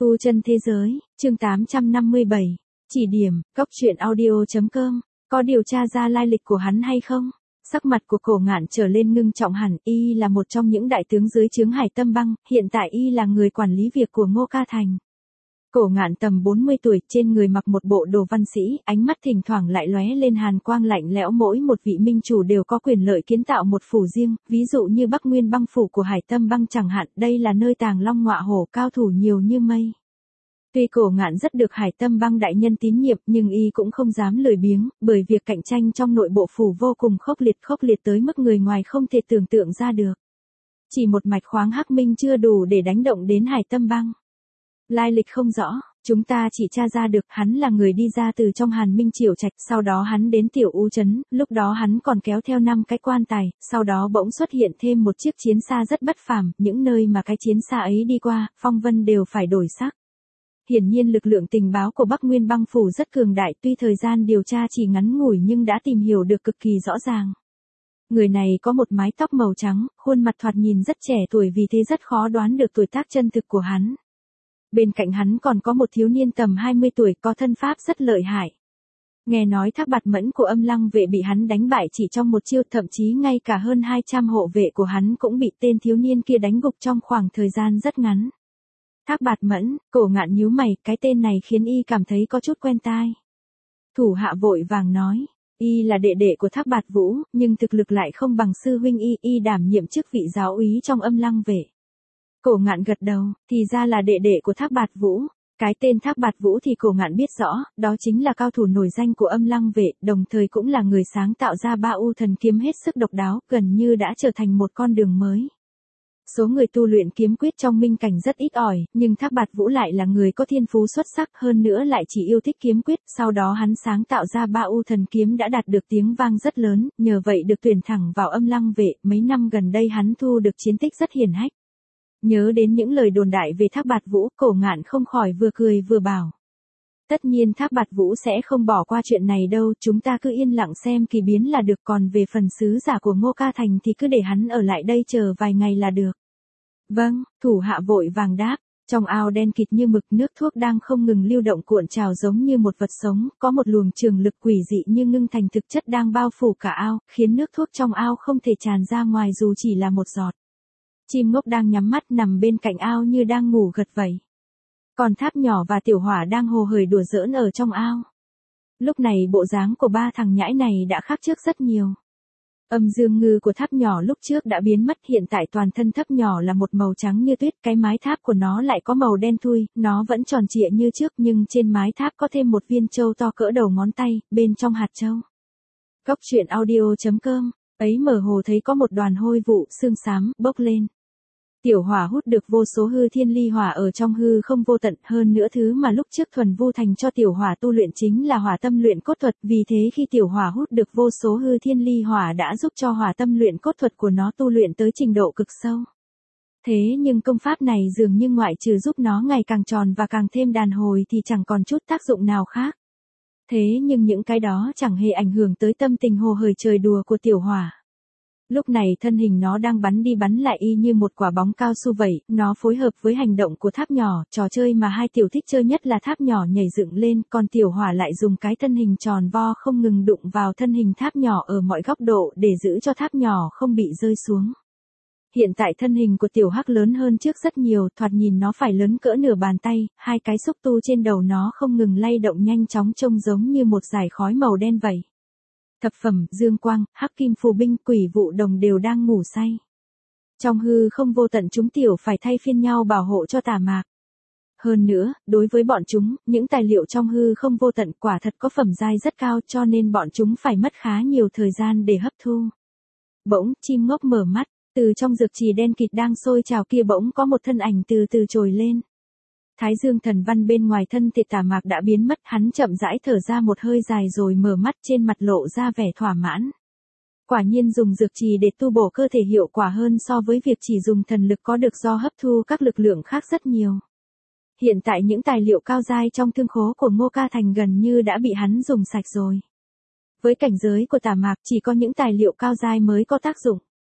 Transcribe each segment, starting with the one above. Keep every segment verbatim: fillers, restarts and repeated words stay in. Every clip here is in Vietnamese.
Tu chân thế giới, chương tám trăm năm mươi bảy. Chỉ điểm, cốc truyện audio chấm com. Có điều tra ra lai lịch của hắn hay không? Sắc mặt của Cổ Ngạn trở lên ngưng trọng hẳn, y là một trong những đại tướng dưới trướng Hải Tâm Bang, hiện tại y là người quản lý việc của Ngô Ca Thành. Cổ Ngạn tầm bốn mươi tuổi, trên người mặc một bộ đồ văn sĩ, ánh mắt thỉnh thoảng lại lóe lên hàn quang lạnh lẽo. Mỗi một vị minh chủ đều có quyền lợi kiến tạo một phủ riêng, ví dụ như Bắc Nguyên Bang phủ của Hải Tâm Bang chẳng hạn, đây là nơi tàng long ngọa hổ, cao thủ nhiều như mây. Tuy Cổ Ngạn rất được Hải Tâm Bang đại nhân tín nhiệm, nhưng y cũng không dám lười biếng, bởi việc cạnh tranh trong nội bộ phủ vô cùng khốc liệt khốc liệt tới mức người ngoài không thể tưởng tượng ra được. Chỉ một mạch khoáng hắc minh chưa đủ để đánh động đến Hải Tâm Bang. Lai lịch không rõ, chúng ta chỉ tra ra được hắn là người đi ra từ trong Hàn Minh Triều Trạch, sau đó hắn đến Tiểu U Trấn, lúc đó hắn còn kéo theo năm cái quan tài, sau đó bỗng xuất hiện thêm một chiếc chiến xa rất bất phàm, những nơi mà cái chiến xa ấy đi qua, phong vân đều phải đổi sắc. Hiển nhiên lực lượng tình báo của Bắc Nguyên Bang phủ rất cường đại, tuy thời gian điều tra chỉ ngắn ngủi nhưng đã tìm hiểu được cực kỳ rõ ràng. Người này có một mái tóc màu trắng, khuôn mặt thoạt nhìn rất trẻ tuổi, vì thế rất khó đoán được tuổi tác chân thực của hắn. Bên cạnh hắn còn có một thiếu niên tầm hai mươi tuổi, có thân pháp rất lợi hại. Nghe nói Thác Bạt Mẫn của Âm Lăng vệ bị hắn đánh bại chỉ trong một chiêu, thậm chí ngay cả hơn hai trăm hộ vệ của hắn cũng bị tên thiếu niên kia đánh gục trong khoảng thời gian rất ngắn. Thác Bạt Mẫn, Cổ Ngạn nhíu mày, cái tên này khiến y cảm thấy có chút quen tai. Thủ hạ vội vàng nói, y là đệ đệ của Thác Bạt Vũ, nhưng thực lực lại không bằng sư huynh y, y đảm nhiệm chức vị giáo úy trong Âm Lăng vệ. Cổ Ngạn gật đầu, thì ra là đệ đệ của Thác Bạt Vũ. Cái tên Thác Bạt Vũ thì Cổ Ngạn biết rõ, đó chính là cao thủ nổi danh của Âm Lăng vệ, đồng thời cũng là người sáng tạo ra Ba U Thần Kiếm hết sức độc đáo, gần như đã trở thành một con đường mới. Số người tu luyện kiếm quyết trong minh cảnh rất ít ỏi, nhưng Thác Bạt Vũ lại là người có thiên phú xuất sắc, hơn nữa lại chỉ yêu thích kiếm quyết, sau đó hắn sáng tạo ra Ba U Thần Kiếm đã đạt được tiếng vang rất lớn, nhờ vậy được tuyển thẳng vào Âm Lăng vệ, mấy năm gần đây hắn thu được chiến tích rất hiển hách. Nhớ đến những lời đồn đại về Thác Bạt Vũ, Cổ Ngạn không khỏi vừa cười vừa bảo. Tất nhiên Thác Bạt Vũ sẽ không bỏ qua chuyện này đâu, chúng ta cứ yên lặng xem kỳ biến là được, còn về phần sứ giả của Ngô Ca Thành thì cứ để hắn ở lại đây chờ vài ngày là được. Vâng, thủ hạ vội vàng đáp. Trong ao đen kịt như mực, nước thuốc đang không ngừng lưu động cuộn trào giống như một vật sống, có một luồng trường lực quỷ dị như ngưng thành thực chất đang bao phủ cả ao, khiến nước thuốc trong ao không thể tràn ra ngoài dù chỉ là một giọt. Chim ngốc đang nhắm mắt nằm bên cạnh ao như đang ngủ gật vậy. Còn Tháp Nhỏ và Tiểu Hỏa đang hồ hởi đùa giỡn ở trong ao. Lúc này bộ dáng của ba thằng nhãi này đã khác trước rất nhiều. Âm dương ngư của Tháp Nhỏ lúc trước đã biến mất, hiện tại toàn thân Tháp Nhỏ là một màu trắng như tuyết, cái mái tháp của nó lại có màu đen thui, nó vẫn tròn trịa như trước nhưng trên mái tháp có thêm một viên châu to cỡ đầu ngón tay, bên trong hạt châu. Cốc truyện audio chấm com, ấy mở hồ thấy có một đoàn hôi vụ sương xám bốc lên. Tiểu Hỏa hút được vô số hư thiên ly hỏa ở trong hư không vô tận, hơn nữa thứ mà lúc trước Thuần Vu Thành cho Tiểu Hỏa tu luyện chính là Hỏa Tâm Luyện Cốt Thuật, vì thế khi Tiểu Hỏa hút được vô số hư thiên ly hỏa đã giúp cho Hỏa Tâm Luyện Cốt Thuật của nó tu luyện tới trình độ cực sâu. Thế nhưng công pháp này dường như ngoại trừ giúp nó ngày càng tròn và càng thêm đàn hồi thì chẳng còn chút tác dụng nào khác. Thế nhưng những cái đó chẳng hề ảnh hưởng tới tâm tình hồ hởi trời đùa của Tiểu Hỏa. Lúc này thân hình nó đang bắn đi bắn lại y như một quả bóng cao su vậy, nó phối hợp với hành động của Tháp Nhỏ, trò chơi mà hai tiểu thích chơi nhất là Tháp Nhỏ nhảy dựng lên, còn Tiểu Hỏa lại dùng cái thân hình tròn vo không ngừng đụng vào thân hình Tháp Nhỏ ở mọi góc độ để giữ cho Tháp Nhỏ không bị rơi xuống. Hiện tại thân hình của Tiểu Hắc lớn hơn trước rất nhiều, thoạt nhìn nó phải lớn cỡ nửa bàn tay, hai cái xúc tu trên đầu nó không ngừng lay động nhanh chóng trông giống như một dải khói màu đen vậy. Thập phẩm, Dương Quang, Hắc Kim Phù Binh, Quỷ Vụ Đồng đều đang ngủ say. Trong hư không vô tận chúng tiểu phải thay phiên nhau bảo hộ cho Tà Mạc. Hơn nữa, đối với bọn chúng, những tài liệu trong hư không vô tận quả thật có phẩm giai rất cao cho nên bọn chúng phải mất khá nhiều thời gian để hấp thu. Bỗng, chim ngốc mở mắt, từ trong dược trì đen kịt đang sôi trào kia bỗng có một thân ảnh từ từ trồi lên. Thái Dương thần văn bên ngoài thân thể Tà Mạc đã biến mất, hắn chậm rãi thở ra một hơi dài rồi mở mắt, trên mặt lộ ra vẻ thỏa mãn. Quả nhiên dùng dược trì để tu bổ cơ thể hiệu quả hơn so với việc chỉ dùng thần lực có được do hấp thu các lực lượng khác rất nhiều. Hiện tại những tài liệu cao giai trong thương khố của Ngô Ca Thành gần như đã bị hắn dùng sạch rồi. Với cảnh giới của Tà Mạc chỉ có những tài liệu cao giai mới có tác dụng.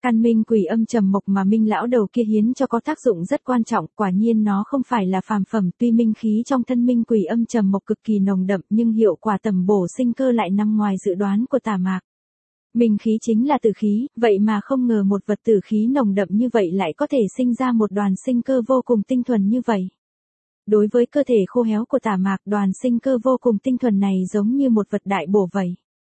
Căn minh quỷ âm trầm mộc mà Minh lão đầu kia hiến cho có tác dụng rất quan trọng, quả nhiên nó không phải là phàm phẩm, tuy minh khí trong thân minh quỷ âm trầm mộc cực kỳ nồng đậm nhưng hiệu quả tầm bổ sinh cơ lại nằm ngoài dự đoán của Tả Mạc. Minh khí chính là tử khí, vậy mà không ngờ một vật tử khí nồng đậm như vậy lại có thể sinh ra một đoàn sinh cơ vô cùng tinh thuần như vậy. Đối với cơ thể khô héo của Tả Mạc, đoàn sinh cơ vô cùng tinh thuần này giống như một vật đại bổ vậy.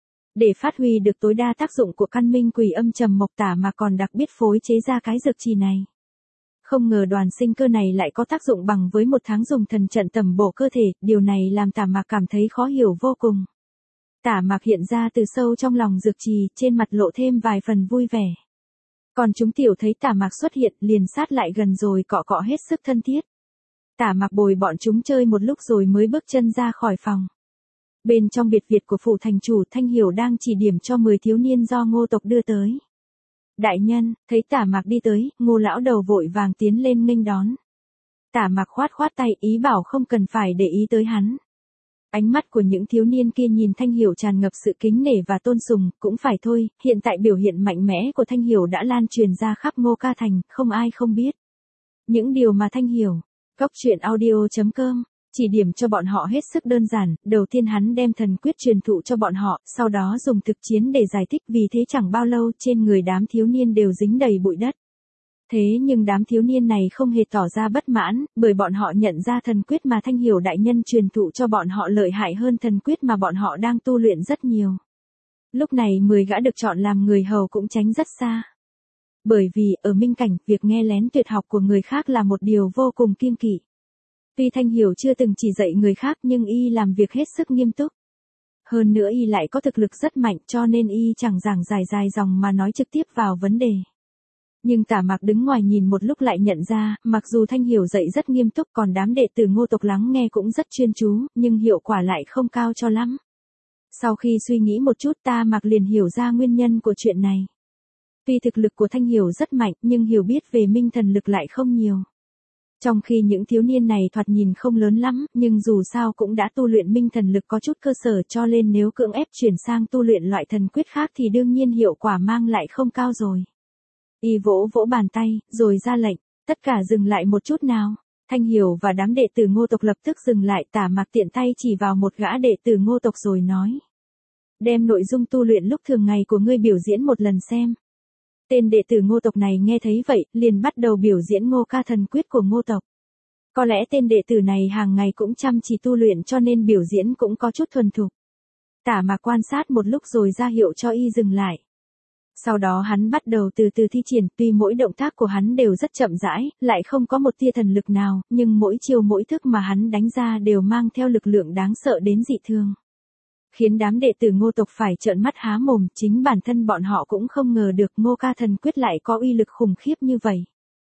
Để phát huy được tối đa tác dụng của căn minh quỷ âm trầm mộc, Tả Mạc còn đặc biết phối chế ra cái dược trì này. Không ngờ đoàn sinh cơ này lại có tác dụng bằng với một tháng dùng thần trận tầm bổ cơ thể, điều này làm Tả Mạc cảm thấy khó hiểu vô cùng. Tả Mạc hiện ra từ sâu trong lòng dược trì, trên mặt lộ thêm vài phần vui vẻ. Còn chúng tiểu thấy Tả Mạc xuất hiện liền sát lại gần rồi cọ cọ hết sức thân thiết. Tả Mạc bồi bọn chúng chơi một lúc rồi mới bước chân ra khỏi phòng. Bên trong biệt viện của phủ thành chủ, Thanh Hiểu đang chỉ điểm cho mười thiếu niên do Ngô tộc đưa tới. Đại nhân, thấy Tả Mạc đi tới, Ngô lão đầu vội vàng tiến lên nghênh đón. Tả Mạc khoát khoát tay ý bảo không cần phải để ý tới hắn. Ánh mắt của những thiếu niên kia nhìn Thanh Hiểu tràn ngập sự kính nể và tôn sùng, cũng phải thôi, hiện tại biểu hiện mạnh mẽ của Thanh Hiểu đã lan truyền ra khắp Ngô Ca Thành, không ai không biết. Những điều mà Thanh Hiểu, Cốc truyện audio chấm com, chỉ điểm cho bọn họ hết sức đơn giản, đầu tiên hắn đem thần quyết truyền thụ cho bọn họ, sau đó dùng thực chiến để giải thích, vì thế chẳng bao lâu trên người đám thiếu niên đều dính đầy bụi đất. Thế nhưng đám thiếu niên này không hề tỏ ra bất mãn, bởi bọn họ nhận ra thần quyết mà Thanh Hiểu đại nhân truyền thụ cho bọn họ lợi hại hơn thần quyết mà bọn họ đang tu luyện rất nhiều. Lúc này mười gã được chọn làm người hầu cũng tránh rất xa. Bởi vì, ở Minh Cảnh, việc nghe lén tuyệt học của người khác là một điều vô cùng kiêng kỵ. Tuy Thanh Hiểu chưa từng chỉ dạy người khác nhưng y làm việc hết sức nghiêm túc. Hơn nữa y lại có thực lực rất mạnh cho nên y chẳng giảng dài dài dòng mà nói trực tiếp vào vấn đề. Nhưng Tả Mạc đứng ngoài nhìn một lúc lại nhận ra, mặc dù Thanh Hiểu dạy rất nghiêm túc còn đám đệ tử Ngô tộc lắng nghe cũng rất chuyên chú, nhưng hiệu quả lại không cao cho lắm. Sau khi suy nghĩ một chút Tả Mạc liền hiểu ra nguyên nhân của chuyện này. Tuy thực lực của Thanh Hiểu rất mạnh nhưng hiểu biết về minh thần lực lại không nhiều. Trong khi những thiếu niên này thoạt nhìn không lớn lắm, nhưng dù sao cũng đã tu luyện minh thần lực có chút cơ sở cho nên nếu cưỡng ép chuyển sang tu luyện loại thần quyết khác thì đương nhiên hiệu quả mang lại không cao rồi. Y vỗ vỗ bàn tay, rồi ra lệnh, tất cả dừng lại một chút nào. Thanh Hiểu và đám đệ tử Ngô tộc lập tức dừng lại, Tả Mạc tiện tay chỉ vào một gã đệ tử Ngô tộc rồi nói. Đem nội dung tu luyện lúc thường ngày của ngươi biểu diễn một lần xem. Tên đệ tử Ngô tộc này nghe thấy vậy, liền bắt đầu biểu diễn Ngô Ca thần quyết của Ngô tộc. Có lẽ tên đệ tử này hàng ngày cũng chăm chỉ tu luyện cho nên biểu diễn cũng có chút thuần thục. Tả Mạc quan sát một lúc rồi ra hiệu cho y dừng lại. Sau đó hắn bắt đầu từ từ thi triển, tuy mỗi động tác của hắn đều rất chậm rãi, lại không có một tia thần lực nào, nhưng mỗi chiêu mỗi thức mà hắn đánh ra đều mang theo lực lượng đáng sợ đến dị thường. Khiến đám đệ tử Ngô tộc phải trợn mắt há mồm, chính bản thân bọn họ cũng không ngờ được Ngô Ca thần quyết lại có uy lực khủng khiếp như vậy.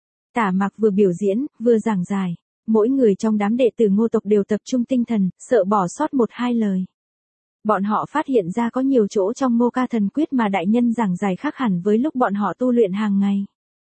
Tả Mạc vừa biểu diễn, vừa giảng giải, mỗi người trong đám đệ tử Ngô tộc đều tập trung tinh thần, sợ bỏ sót một hai lời. Bọn họ phát hiện ra có nhiều chỗ trong Ngô Ca thần quyết mà đại nhân giảng giải khác hẳn với lúc bọn họ tu luyện hàng ngày.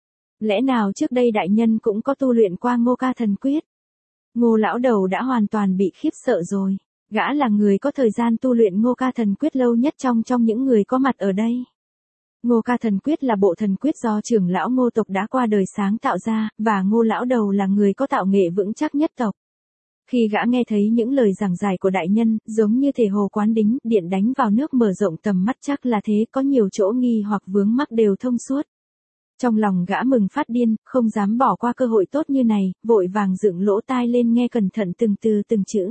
Lẽ nào trước đây đại nhân cũng có tu luyện qua Ngô Ca thần quyết? Ngô lão đầu đã hoàn toàn bị khiếp sợ rồi. Gã là người có thời gian tu luyện Ngô Ca thần quyết lâu nhất trong trong những người có mặt ở đây. Ngô Ca thần quyết là bộ thần quyết do trưởng lão Ngô tộc đã qua đời sáng tạo ra, và Ngô lão đầu là người có tạo nghệ vững chắc nhất tộc. Khi gã nghe thấy những lời giảng giải của đại nhân, giống như thể hồ quán đính, điện đánh vào nước mở rộng tầm mắt, chắc là thế, có nhiều chỗ nghi hoặc vướng mắc đều thông suốt. Trong lòng gã mừng phát điên, không dám bỏ qua cơ hội tốt như này, vội vàng dựng lỗ tai lên nghe cẩn thận từng từ từng chữ.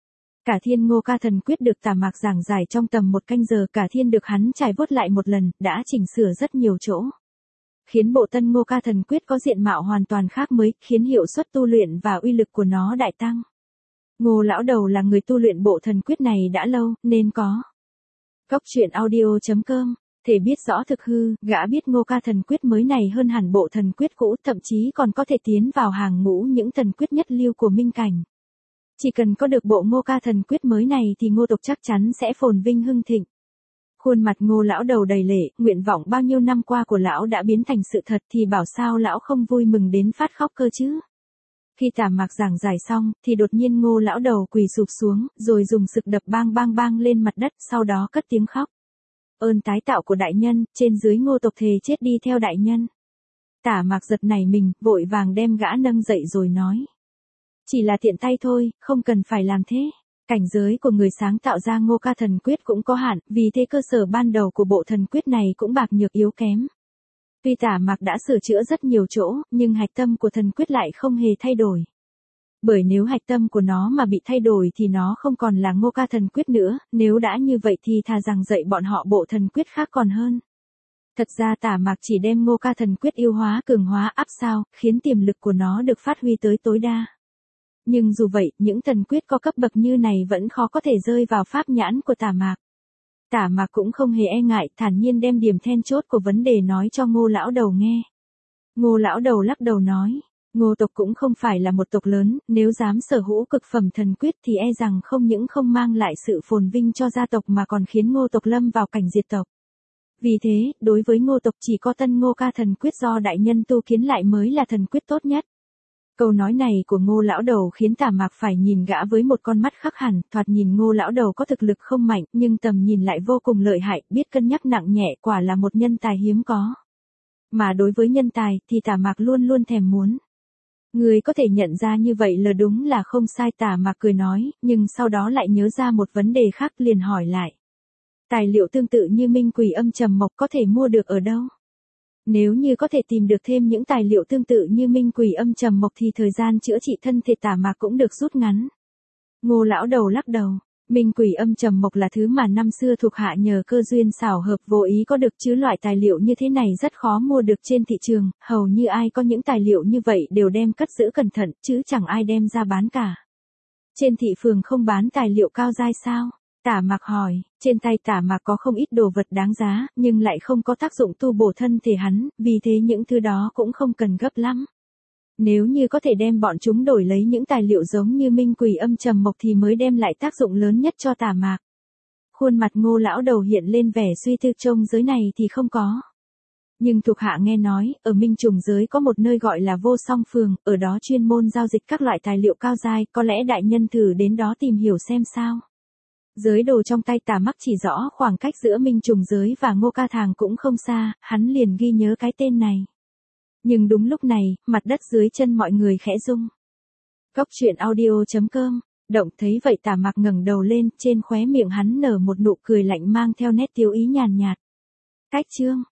Cả thiên Ngô Ca thần quyết được Tả Mạc giảng giải trong tầm một canh giờ, cả thiên được hắn trải vuốt lại một lần, đã chỉnh sửa rất nhiều chỗ. Khiến bộ tân Ngô Ca thần quyết có diện mạo hoàn toàn khác mới, khiến hiệu suất tu luyện và uy lực của nó đại tăng. Ngô lão đầu là người tu luyện bộ thần quyết này đã lâu, nên có. Cốc truyện audio chấm com, thể biết rõ thực hư, gã biết Ngô Ca thần quyết mới này hơn hẳn bộ thần quyết cũ, thậm chí còn có thể tiến vào hàng ngũ những thần quyết nhất lưu của Minh Cảnh. Chỉ cần có được bộ Ngô Ca thần quyết mới này thì Ngô tộc chắc chắn sẽ phồn vinh hưng thịnh. Khuôn mặt Ngô lão đầu đầy lệ, nguyện vọng bao nhiêu năm qua của lão đã biến thành sự thật thì bảo sao lão không vui mừng đến phát khóc cơ chứ. Khi Tả Mạc giảng giải xong, thì đột nhiên Ngô lão đầu quỳ sụp xuống, rồi dùng sực đập bang bang bang lên mặt đất, sau đó cất tiếng khóc. ơn tái tạo của đại nhân, trên dưới Ngô tộc thề chết đi theo đại nhân. Tả Mạc giật nảy mình, vội vàng đem gã nâng dậy rồi nói. Chỉ là tiện tay thôi, không cần phải làm thế. Cảnh giới của người sáng tạo ra Ngô Ca thần quyết cũng có hạn, vì thế cơ sở ban đầu của bộ thần quyết này cũng bạc nhược yếu kém. Tuy Tả Mạc đã sửa chữa rất nhiều chỗ, nhưng hạch tâm của thần quyết lại không hề thay đổi. Bởi nếu hạch tâm của nó mà bị thay đổi thì nó không còn là Ngô Ca thần quyết nữa, nếu đã như vậy thì thà rằng dạy bọn họ bộ thần quyết khác còn hơn. Thật ra Tả Mạc chỉ đem Ngô Ca thần quyết yêu hóa cường hóa áp sao, khiến tiềm lực của nó được phát huy tới tối đa. Nhưng dù vậy, những thần quyết có cấp bậc như này vẫn khó có thể rơi vào pháp nhãn của Tả Mạc. Tả Mạc cũng không hề e ngại, thản nhiên đem điểm then chốt của vấn đề nói cho Ngô lão đầu nghe. Ngô lão đầu lắc đầu nói, Ngô tộc cũng không phải là một tộc lớn, nếu dám sở hữu cực phẩm thần quyết thì e rằng không những không mang lại sự phồn vinh cho gia tộc mà còn khiến Ngô tộc lâm vào cảnh diệt tộc. Vì thế, đối với Ngô tộc chỉ có tân Ngô Ca thần quyết do đại nhân tu kiến lại mới là thần quyết tốt nhất. Câu nói này của Ngô lão đầu khiến Tả Mạc phải nhìn gã với một con mắt khác hẳn, thoạt nhìn Ngô lão đầu có thực lực không mạnh, nhưng tầm nhìn lại vô cùng lợi hại, biết cân nhắc nặng nhẹ, quả là một nhân tài hiếm có. Mà đối với nhân tài thì Tả Mạc luôn luôn thèm muốn. Người có thể nhận ra như vậy là đúng là không sai, Tả Mạc cười nói, nhưng sau đó lại nhớ ra một vấn đề khác liền hỏi lại. Tài liệu tương tự như minh quỷ âm trầm mộc có thể mua được ở đâu? Nếu như có thể tìm được thêm những tài liệu tương tự như minh quỷ âm trầm mộc thì thời gian chữa trị thân thể Tả Mạc cũng được rút ngắn. Ngô lão đầu lắc đầu, minh quỷ âm trầm mộc là thứ mà năm xưa thuộc hạ nhờ cơ duyên xảo hợp vô ý có được, chứ loại tài liệu như thế này rất khó mua được trên thị trường, hầu như ai có những tài liệu như vậy đều đem cất giữ cẩn thận, chứ chẳng ai đem ra bán cả. Trên thị phường không bán tài liệu cao giai sao? Tả Mạc hỏi, trên tay Tả Mạc có không ít đồ vật đáng giá, nhưng lại không có tác dụng tu bổ thân thể hắn, vì thế những thứ đó cũng không cần gấp lắm. Nếu như có thể đem bọn chúng đổi lấy những tài liệu giống như minh quỷ âm trầm mộc thì mới đem lại tác dụng lớn nhất cho Tả Mạc. Khuôn mặt Ngô lão đầu hiện lên vẻ suy tư, trong giới này thì không có. Nhưng thuộc hạ nghe nói, ở Minh Trùng giới có một nơi gọi là Vô Song Phường, ở đó chuyên môn giao dịch các loại tài liệu cao giai, có lẽ đại nhân thử đến đó tìm hiểu xem sao. Giới đồ trong tay Tả Mạc chỉ rõ khoảng cách giữa Minh Trùng giới và Ngô Ca Thàng cũng không xa, hắn liền ghi nhớ cái tên này. Nhưng đúng lúc này, mặt đất dưới chân mọi người khẽ rung. Cốc truyện audio chấm com, động thấy vậy Tả Mạc ngẩng đầu lên, trên khóe miệng hắn nở một nụ cười lạnh mang theo nét tiêu ý nhàn nhạt. Cách chương